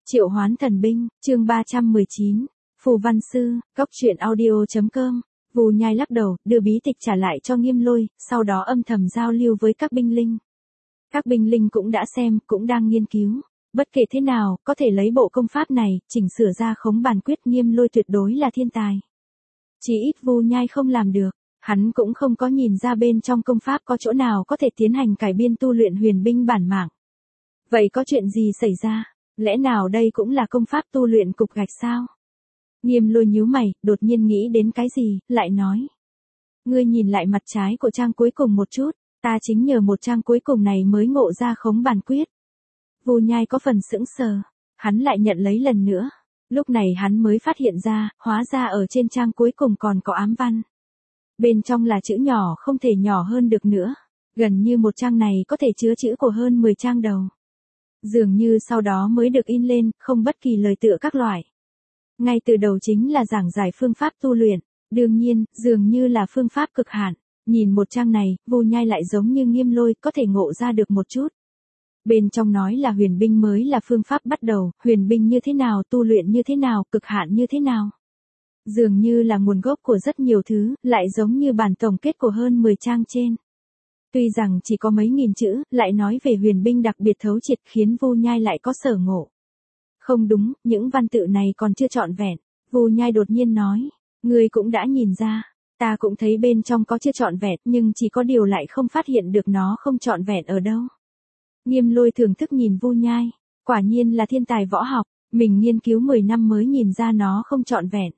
Triệu hoán thần binh, chương 319, Phù Văn Sư, Góc truyện audio.com. Vù Nhai lắc đầu, đưa bí tịch trả lại cho Nghiêm Lôi, sau đó âm thầm giao lưu với các binh linh. Các binh linh cũng đã xem, cũng đang nghiên cứu. Bất kể thế nào, có thể lấy bộ công pháp này, chỉnh sửa ra khống bản quyết. Nghiêm Lôi tuyệt đối là thiên tài. Chỉ ít Vù Nhai không làm được, hắn cũng không có nhìn ra bên trong công pháp có chỗ nào có thể tiến hành cải biên tu luyện huyền binh bản mạng. Vậy có chuyện gì xảy ra? Lẽ nào đây cũng là công pháp tu luyện cục gạch sao? Nghiêm Lôi nhíu mày, đột nhiên nghĩ đến cái gì, lại nói. Ngươi nhìn lại mặt trái của trang cuối cùng một chút, ta chính nhờ một trang cuối cùng này mới ngộ ra khống bản quyết. Vù Nhai có phần sững sờ, hắn lại nhận lấy lần nữa. Lúc này hắn mới phát hiện ra, hóa ra ở trên trang cuối cùng còn có ám văn. Bên trong là chữ nhỏ không thể nhỏ hơn được nữa. Gần như một trang này có thể chứa chữ của hơn 10 trang đầu. Dường như sau đó mới được in lên, không bất kỳ lời tựa các loại. Ngay từ đầu chính là giảng giải phương pháp tu luyện, đương nhiên, dường như là phương pháp cực hạn. Nhìn một trang này, Vù Nhai lại giống như Nghiêm Lôi, có thể ngộ ra được một chút. Bên trong nói là huyền binh mới là phương pháp bắt đầu, huyền binh như thế nào, tu luyện như thế nào, cực hạn như thế nào. Dường như là nguồn gốc của rất nhiều thứ, lại giống như bản tổng kết của hơn 10 trang trên. Tuy rằng chỉ có mấy nghìn chữ, lại nói về huyền binh đặc biệt thấu triệt khiến Vù Nhai lại có sở ngộ. Không đúng, những văn tự này còn chưa trọn vẹn. Vù Nhai đột nhiên nói, ngươi cũng đã nhìn ra, ta cũng thấy bên trong có chưa trọn vẹn, nhưng chỉ có điều lại không phát hiện được nó không trọn vẹn ở đâu. Nghiêm Lôi thưởng thức nhìn Vù Nhai, quả nhiên là thiên tài võ học, mình nghiên cứu 10 năm mới nhìn ra nó không trọn vẹn.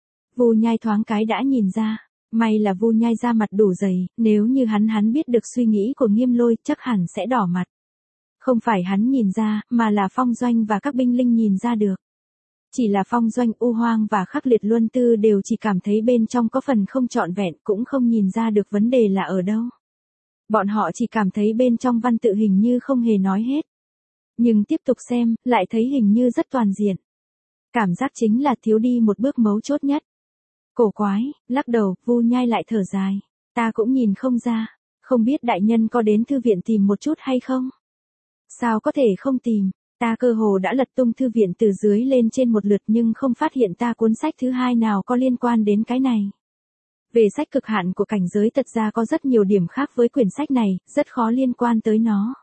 Vù Nhai thoáng cái đã nhìn ra, may là Vù Nhai da mặt đủ dày, nếu như hắn biết được suy nghĩ của Nghiêm Lôi chắc hẳn sẽ đỏ mặt. Không phải hắn nhìn ra, mà là Phong Doanh và các binh linh nhìn ra được. Chỉ là Phong Doanh, U Hoang và Khắc Liệt Luân Tư đều chỉ cảm thấy bên trong có phần không trọn vẹn, cũng không nhìn ra được vấn đề là ở đâu. Bọn họ chỉ cảm thấy bên trong văn tự hình như không hề nói hết. Nhưng tiếp tục xem, lại thấy hình như rất toàn diện. Cảm giác chính là thiếu đi một bước mấu chốt nhất. Cổ quái, lắc đầu, Vù Nhai lại thở dài. Ta cũng nhìn không ra, không biết đại nhân có đến thư viện tìm một chút hay không? Sao có thể không tìm, ta cơ hồ đã lật tung thư viện từ dưới lên trên một lượt nhưng không phát hiện ta cuốn sách thứ hai nào có liên quan đến cái này. Về sách cực hạn của cảnh giới thật ra có rất nhiều điểm khác với quyển sách này, rất khó liên quan tới nó.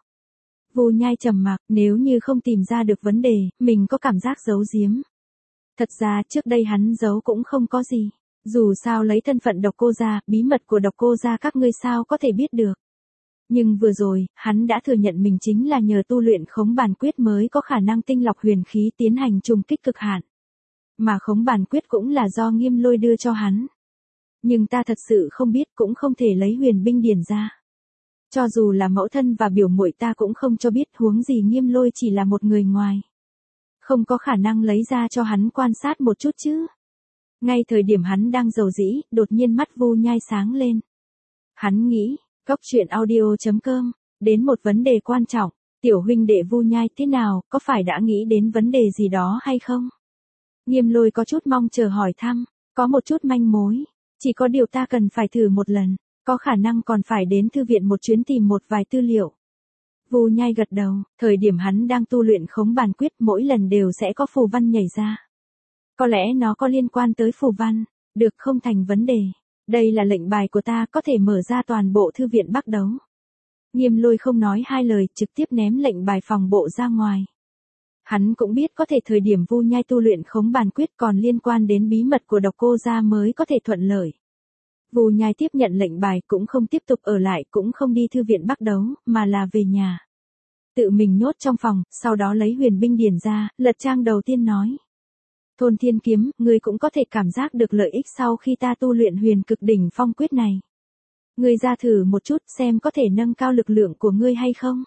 Vù Nhai trầm mặc, nếu như không tìm ra được vấn đề, mình có cảm giác giấu giếm. Thật ra trước đây hắn giấu cũng không có gì. Dù sao lấy thân phận Độc Cô Gia, bí mật của Độc Cô Gia các ngươi sao có thể biết được. Nhưng vừa rồi, hắn đã thừa nhận mình chính là nhờ tu luyện khống bản quyết mới có khả năng tinh lọc huyền khí tiến hành trùng kích cực hạn. Mà khống bản quyết cũng là do Nghiêm Lôi đưa cho hắn. Nhưng ta thật sự không biết, cũng không thể lấy huyền binh điển ra. Cho dù là mẫu thân và biểu muội ta cũng không cho biết, huống gì Nghiêm Lôi chỉ là một người ngoài. Không có khả năng lấy ra cho hắn quan sát một chút chứ. Ngay thời điểm hắn đang dầu dĩ, đột nhiên mắt Vù Nhai sáng lên. Hắn nghĩ, Góc truyện audio.com, đến một vấn đề quan trọng, tiểu huynh đệ Vù Nhai thế nào, có phải đã nghĩ đến vấn đề gì đó hay không? Nghiêm Lôi có chút mong chờ hỏi thăm, có một chút manh mối, chỉ có điều ta cần phải thử một lần, có khả năng còn phải đến thư viện một chuyến tìm một vài tư liệu. Vù Nhai gật đầu, thời điểm hắn đang tu luyện khống bản quyết mỗi lần đều sẽ có phù văn nhảy ra. Có lẽ nó có liên quan tới phù văn, được không thành vấn đề. Đây là lệnh bài của ta, có thể mở ra toàn bộ thư viện Bắc Đấu. Nghiêm Lôi không nói hai lời, trực tiếp ném lệnh bài phòng bộ ra ngoài. Hắn cũng biết có thể thời điểm Vù Nhai tu luyện khống bản quyết còn liên quan đến bí mật của Độc Cô Gia mới có thể thuận lợi. Vù Nhai tiếp nhận lệnh bài cũng không tiếp tục ở lại, cũng không đi thư viện Bắc Đấu, mà là về nhà. Tự mình nhốt trong phòng, sau đó lấy huyền binh điển ra, lật trang đầu tiên nói. Thôn Thiên Kiếm, ngươi cũng có thể cảm giác được lợi ích sau khi ta tu luyện huyền cực đỉnh phong quyết này. Ngươi ra thử một chút xem có thể nâng cao lực lượng của ngươi hay không.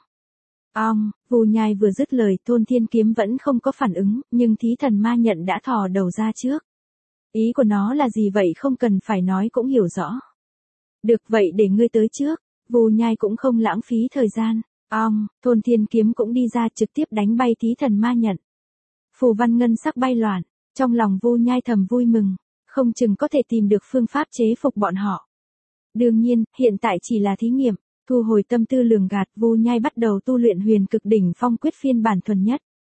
Vù Nhai vừa dứt lời, Thôn Thiên Kiếm vẫn không có phản ứng, nhưng Thí Thần Ma Nhận đã thò đầu ra trước. Ý của nó là gì vậy không cần phải nói cũng hiểu rõ. Được vậy để ngươi tới trước, Vù Nhai cũng không lãng phí thời gian. Thôn Thiên Kiếm cũng đi ra trực tiếp đánh bay Thí Thần Ma Nhận. Phù văn ngân sắc bay loạn. Trong lòng Vù Nhai thầm vui mừng, không chừng có thể tìm được phương pháp chế phục bọn họ. Đương nhiên, hiện tại chỉ là thí nghiệm, thu hồi tâm tư lường gạt, Vù Nhai bắt đầu tu luyện huyền cực đỉnh phong quyết phiên bản thuần nhất.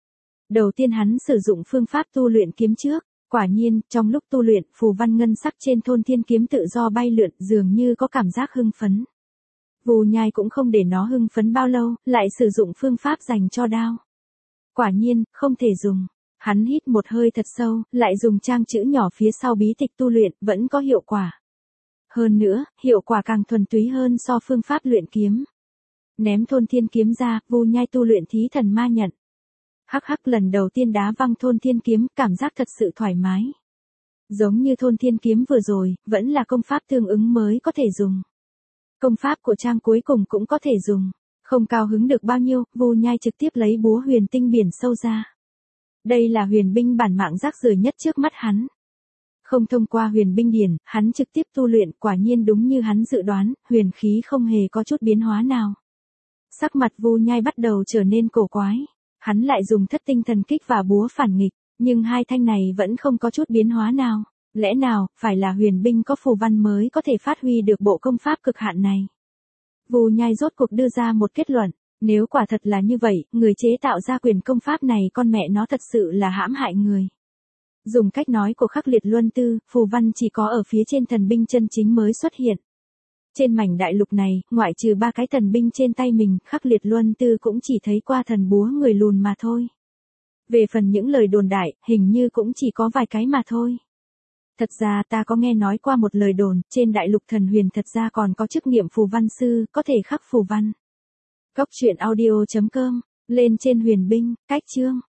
Đầu tiên hắn sử dụng phương pháp tu luyện kiếm trước. Quả nhiên, trong lúc tu luyện, phù văn ngân sắc trên thôn thiên kiếm tự do bay lượn, dường như có cảm giác hưng phấn. Vù Nhai cũng không để nó hưng phấn bao lâu, lại sử dụng phương pháp dành cho đao. Quả nhiên, không thể dùng. Hắn hít một hơi thật sâu, lại dùng trang chữ nhỏ phía sau bí tịch tu luyện, vẫn có hiệu quả. Hơn nữa, hiệu quả càng thuần túy hơn so phương pháp luyện kiếm. Ném thôn thiên kiếm ra, Vù Nhai tu luyện thí thần ma nhận. Hắc hắc, lần đầu tiên đá văng thôn thiên kiếm, cảm giác thật sự thoải mái. Giống như thôn thiên kiếm vừa rồi, vẫn là công pháp tương ứng mới có thể dùng. Công pháp của trang cuối cùng cũng có thể dùng. Không cao hứng được bao nhiêu, Vù Nhai trực tiếp lấy búa huyền tinh biển sâu ra. Đây là huyền binh bản mạng rác rưởi nhất trước mắt hắn. Không thông qua huyền binh điển, hắn trực tiếp tu luyện, quả nhiên đúng như hắn dự đoán, huyền khí không hề có chút biến hóa nào. Sắc mặt Vù Nhai bắt đầu trở nên cổ quái. Hắn lại dùng thất tinh thần kích và búa phản nghịch, nhưng hai thanh này vẫn không có chút biến hóa nào. Lẽ nào, phải là huyền binh có phù văn mới có thể phát huy được bộ công pháp cực hạn này? Vù Nhai rốt cuộc đưa ra một kết luận, nếu quả thật là như vậy, người chế tạo ra quyền công pháp này con mẹ nó thật sự là hãm hại người. Dùng cách nói của Khắc Liệt Luân Tư, phù văn chỉ có ở phía trên thần binh chân chính mới xuất hiện. Trên mảnh đại lục này, ngoại trừ 3 cái thần binh trên tay mình, Khắc Liệt Luân Tư cũng chỉ thấy qua thần búa người lùn mà thôi. Về phần những lời đồn đại, hình như cũng chỉ có vài cái mà thôi. Thật ra ta có nghe nói qua một lời đồn, trên đại lục thần huyền thật ra còn có chức nghiệp phù văn sư, có thể khắc phù văn. Cốc truyện audio.com, lên trên huyền binh, cách chương.